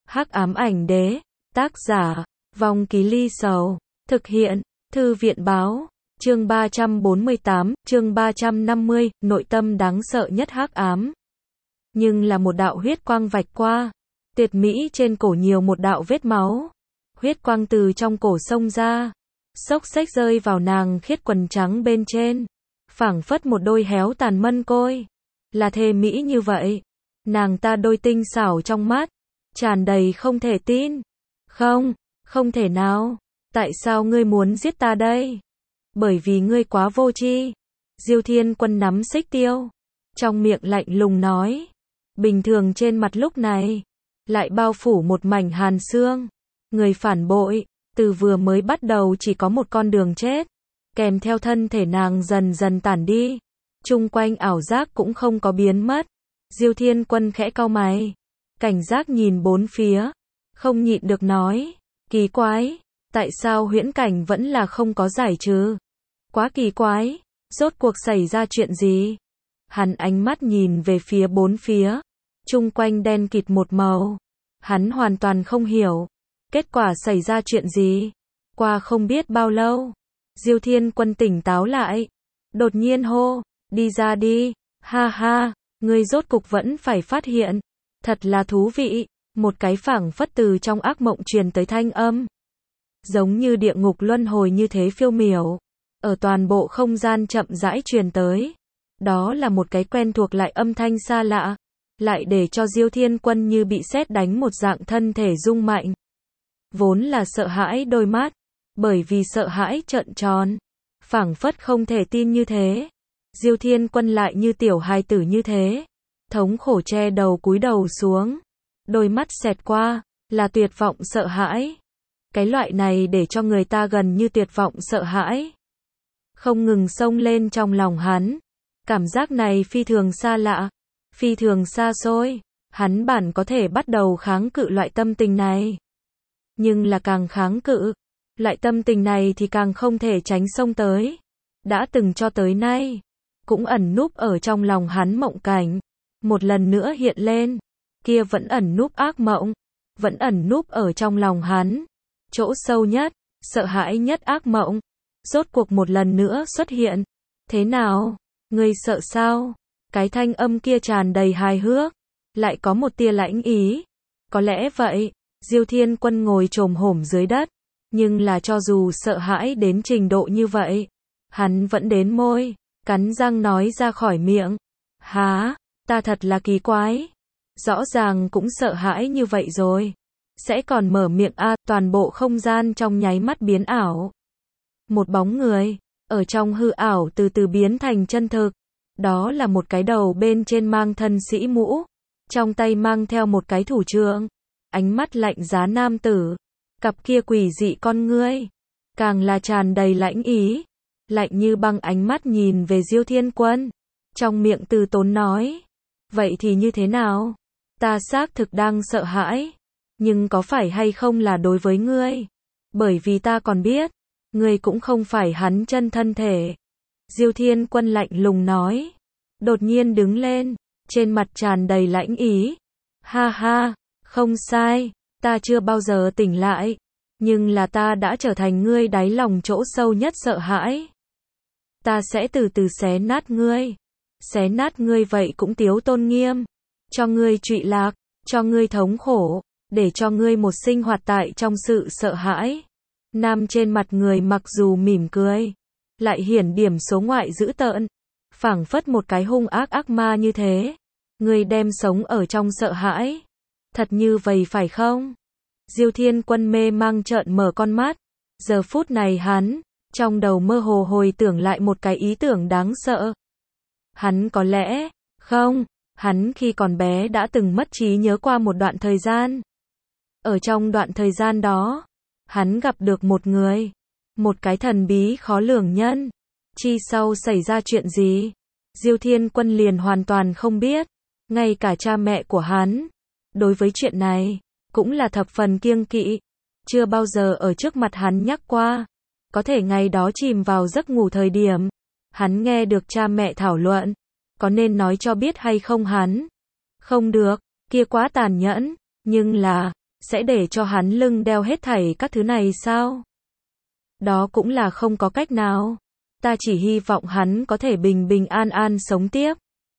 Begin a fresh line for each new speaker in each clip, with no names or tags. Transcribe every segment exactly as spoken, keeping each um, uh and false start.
Hắc ám ảnh đế, tác giả, Vong Ký Ly Sầu, thực hiện, Thư viện báo, chương ba trăm bốn mươi tám, chương ba trăm năm mươi, nội tâm đáng sợ nhất hắc ám. Nhưng là một đạo huyết quang vạch qua, tuyệt mỹ trên cổ nhiều một đạo vết máu. Huyết quang từ trong cổ xông ra, xốc xếch rơi vào nàng khiết quần trắng bên trên, phảng phất một đôi héo tàn mân côi. Là thê mỹ như vậy, nàng ta đôi tinh xảo trong mắt, tràn đầy không thể tin. Không, không thể nào, tại sao ngươi muốn giết ta đây? Bởi vì ngươi quá vô tri. Diêu Thiên Quân nắm xích tiêu, trong miệng lạnh lùng nói. Bình thường trên mặt lúc này, lại bao phủ một mảnh hàn xương. Người phản bội, từ vừa mới bắt đầu chỉ có một con đường chết, kèm theo thân thể nàng dần dần tản đi. Chung quanh ảo giác cũng không có biến mất. Diêu Thiên Quân khẽ cau mày, cảnh giác nhìn bốn phía, không nhịn được nói, kỳ quái, tại sao huyễn cảnh vẫn là không có giải trừ? Quá kỳ quái, rốt cuộc xảy ra chuyện gì? Hắn ánh mắt nhìn về phía bốn phía, chung quanh đen kịt một màu, hắn hoàn toàn không hiểu, kết quả xảy ra chuyện gì? Qua không biết bao lâu, Diêu Thiên Quân tỉnh táo lại, đột nhiên hô, đi ra đi, ha ha, ngươi rốt cục vẫn phải phát hiện, thật là thú vị, một cái phảng phất từ trong ác mộng truyền tới thanh âm. Giống như địa ngục luân hồi như thế phiêu miểu, ở toàn bộ không gian chậm rãi truyền tới. Đó là một cái quen thuộc lại âm thanh xa lạ, lại để cho Diêu Thiên Quân như bị sét đánh một dạng thân thể rung mạnh. Vốn là sợ hãi đôi mắt, bởi vì sợ hãi trợn tròn, phảng phất không thể tin như thế. Diêu Thiên Quân lại như tiểu hài tử như thế, thống khổ che đầu cúi đầu xuống, đôi mắt xẹt qua, là tuyệt vọng sợ hãi. Cái loại này để cho người ta gần như tuyệt vọng sợ hãi, không ngừng xông lên trong lòng hắn. Cảm giác này phi thường xa lạ, phi thường xa xôi, hắn bản có thể bắt đầu kháng cự loại tâm tình này. Nhưng là càng kháng cự, loại tâm tình này thì càng không thể tránh xông tới. Đã từng cho tới nay, cũng ẩn núp ở trong lòng hắn mộng cảnh, một lần nữa hiện lên, kia vẫn ẩn núp ác mộng, vẫn ẩn núp ở trong lòng hắn, chỗ sâu nhất, sợ hãi nhất ác mộng, rốt cuộc một lần nữa xuất hiện. Thế nào, ngươi sợ sao? Cái thanh âm kia tràn đầy hài hước, lại có một tia lãnh ý. Có lẽ vậy, Diêu Thiên Quân ngồi chồm hổm dưới đất, nhưng là cho dù sợ hãi đến trình độ như vậy, hắn vẫn đến môi, cắn răng nói ra khỏi miệng. Há, ta thật là kỳ quái. Rõ ràng cũng sợ hãi như vậy rồi, sẽ còn mở miệng a? Toàn bộ không gian trong nháy mắt biến ảo. Một bóng người, ở trong hư ảo từ từ biến thành chân thực. Đó là một cái đầu bên trên mang thân sĩ mũ, trong tay mang theo một cái thủ trượng, ánh mắt lạnh giá nam tử, cặp kia quỷ dị con ngươi, càng là tràn đầy lãnh ý, lạnh như băng ánh mắt nhìn về Diêu Thiên Quân, trong miệng từ tốn nói, vậy thì như thế nào? Ta xác thực đang sợ hãi, nhưng có phải hay không là đối với ngươi? Bởi vì ta còn biết, ngươi cũng không phải hắn chân thân thể. Diêu Thiên Quân lạnh lùng nói, đột nhiên đứng lên, trên mặt tràn đầy lãnh ý. Ha ha, không sai, ta chưa bao giờ tỉnh lại, nhưng là ta đã trở thành ngươi đáy lòng chỗ sâu nhất sợ hãi. Ta sẽ từ từ xé nát ngươi, xé nát ngươi vậy cũng tiếu tôn nghiêm, cho ngươi trụy lạc, cho ngươi thống khổ, để cho ngươi một sinh hoạt tại trong sự sợ hãi. Nam trên mặt người mặc dù mỉm cười, lại hiển điểm số ngoại dữ tợn, phảng phất một cái hung ác ác ma như thế. Ngươi đem sống ở trong sợ hãi, thật như vậy phải không? Diêu Thiên Quân mê mang trợn mở con mắt, giờ phút này hắn, trong đầu mơ hồ hồi tưởng lại một cái ý tưởng đáng sợ. Hắn có lẽ, không, hắn khi còn bé đã từng mất trí nhớ qua một đoạn thời gian. Ở trong đoạn thời gian đó, hắn gặp được một người, một cái thần bí khó lường nhân. Chi sau xảy ra chuyện gì? Diêu Thiên Quân liền hoàn toàn không biết, ngay cả cha mẹ của hắn, đối với chuyện này, cũng là thập phần kiêng kỵ, chưa bao giờ ở trước mặt hắn nhắc qua. Có thể ngày đó chìm vào giấc ngủ thời điểm, hắn nghe được cha mẹ thảo luận, có nên nói cho biết hay không hắn? Không được, kia quá tàn nhẫn, nhưng là, sẽ để cho hắn lưng đeo hết thảy các thứ này sao? Đó cũng là không có cách nào. Ta chỉ hy vọng hắn có thể bình bình an an sống tiếp.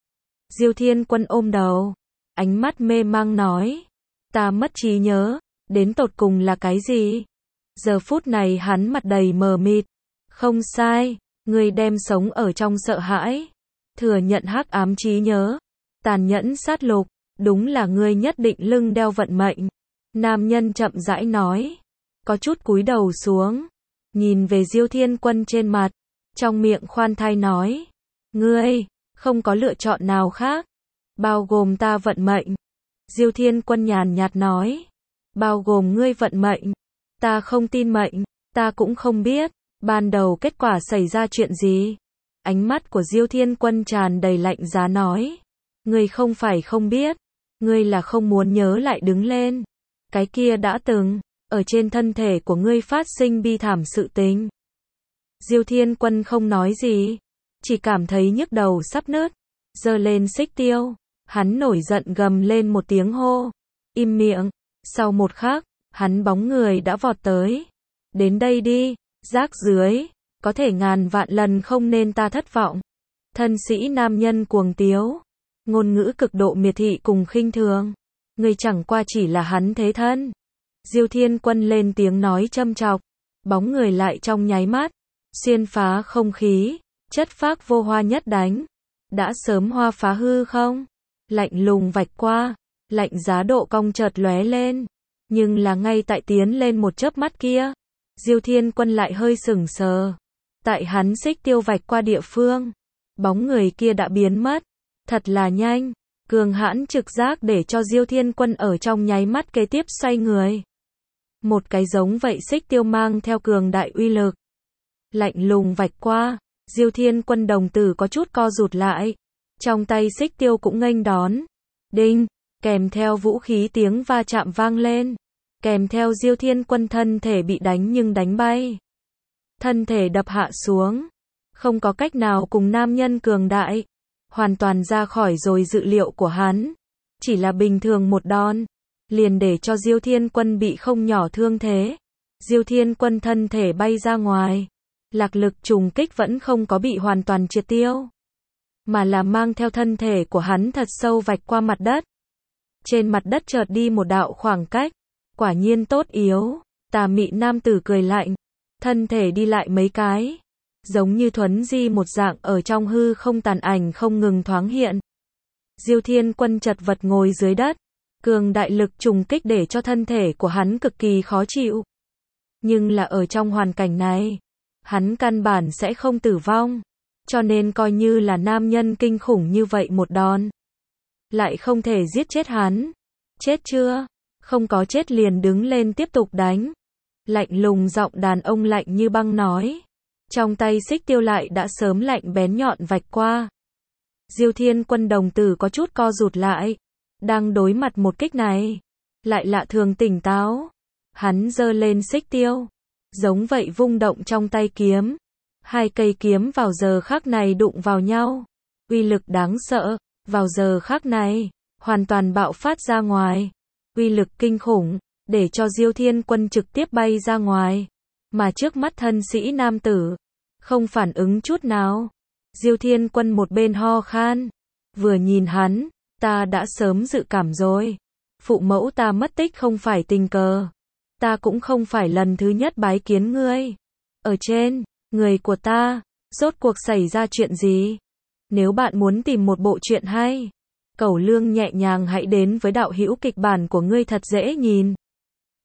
Diêu Thiên Quân ôm đầu, ánh mắt mê mang nói. Ta mất trí nhớ, đến tột cùng là cái gì? Giờ phút này hắn mặt đầy mờ mịt. Không sai, ngươi đem sống ở trong sợ hãi, thừa nhận hắc ám trí nhớ, tàn nhẫn sát lục, đúng là ngươi nhất định lưng đeo vận mệnh. Nam nhân chậm rãi nói, có chút cúi đầu xuống, nhìn về Diêu Thiên Quân trên mặt, trong miệng khoan thai nói, ngươi không có lựa chọn nào khác, bao gồm ta vận mệnh. Diêu Thiên Quân nhàn nhạt nói, bao gồm ngươi vận mệnh, ta không tin mệnh, ta cũng không biết, ban đầu kết quả xảy ra chuyện gì. Ánh mắt của Diêu Thiên Quân tràn đầy lạnh giá nói, ngươi không phải không biết, ngươi là không muốn nhớ lại đứng lên. Cái kia đã từng, ở trên thân thể của ngươi phát sinh bi thảm sự tình. Diêu Thiên Quân không nói gì, chỉ cảm thấy nhức đầu sắp nứt, giơ lên xích tiêu, hắn nổi giận gầm lên một tiếng hô, im miệng. Sau một khắc, hắn bóng người đã vọt tới, đến đây đi, rác dưới, có thể ngàn vạn lần không nên ta thất vọng. Thân sĩ nam nhân cuồng tiếu, ngôn ngữ cực độ miệt thị cùng khinh thường, ngươi chẳng qua chỉ là hắn thế thân. Diêu Thiên Quân lên tiếng nói châm chọc, bóng người lại trong nháy mắt, xuyên phá không khí, chất phác vô hoa nhất đánh, đã sớm hoa phá hư không, lạnh lùng vạch qua, lạnh giá độ cong chợt lóe lên, nhưng là ngay tại tiến lên một chớp mắt kia, Diêu Thiên Quân lại hơi sững sờ, tại hắn xích tiêu vạch qua địa phương, bóng người kia đã biến mất, thật là nhanh, cường hãn trực giác để cho Diêu Thiên Quân ở trong nháy mắt kế tiếp xoay người. Một cái giống vậy xích tiêu mang theo cường đại uy lực, lạnh lùng vạch qua, Diêu Thiên Quân đồng tử có chút co rụt lại, trong tay xích tiêu cũng nghênh đón, đinh, kèm theo vũ khí tiếng va chạm vang lên, kèm theo Diêu Thiên Quân thân thể bị đánh nhưng đánh bay, thân thể đập hạ xuống, không có cách nào cùng nam nhân cường đại, hoàn toàn ra khỏi rồi dự liệu của hắn, chỉ là bình thường một đòn, liền để cho Diêu Thiên Quân bị không nhỏ thương thế. Diêu Thiên Quân thân thể bay ra ngoài, lạc lực trùng kích vẫn không có bị hoàn toàn triệt tiêu, mà là mang theo thân thể của hắn thật sâu vạch qua mặt đất. Trên mặt đất chợt đi một đạo khoảng cách, quả nhiên tốt yếu, tà mị nam tử cười lạnh, thân thể đi lại mấy cái, giống như thuấn di một dạng ở trong hư không tàn ảnh không ngừng thoáng hiện. Diêu Thiên Quân chật vật ngồi dưới đất, cường đại lực trùng kích để cho thân thể của hắn cực kỳ khó chịu. Nhưng là ở trong hoàn cảnh này, hắn căn bản sẽ không tử vong, cho nên coi như là nam nhân kinh khủng như vậy một đòn, lại không thể giết chết hắn. Chết chưa? Không có chết liền đứng lên tiếp tục đánh. Lạnh lùng giọng đàn ông lạnh như băng nói. Trong tay xích tiêu lại đã sớm lạnh bén nhọn vạch qua. Diêu Thiên Quân đồng tử có chút co rụt lại. Đang đối mặt một kích này, lại lạ thường tỉnh táo. Hắn giơ lên xích tiêu, giống vậy vung động trong tay kiếm. Hai cây kiếm vào giờ khắc này đụng vào nhau. Uy lực đáng sợ, vào giờ khắc này, hoàn toàn bạo phát ra ngoài. Uy lực kinh khủng, để cho Diêu Thiên Quân trực tiếp bay ra ngoài. Mà trước mắt thân sĩ nam tử, không phản ứng chút nào. Diêu Thiên Quân một bên ho khan, vừa nhìn hắn, ta đã sớm dự cảm rồi. Phụ mẫu ta mất tích không phải tình cờ. Ta cũng không phải lần thứ nhất bái kiến ngươi. Ở trên, người của ta, rốt cuộc xảy ra chuyện gì? Nếu bạn muốn tìm một bộ truyện hay, Cẩu Lương nhẹ nhàng hãy đến với đạo hữu kịch bản của ngươi thật dễ nhìn.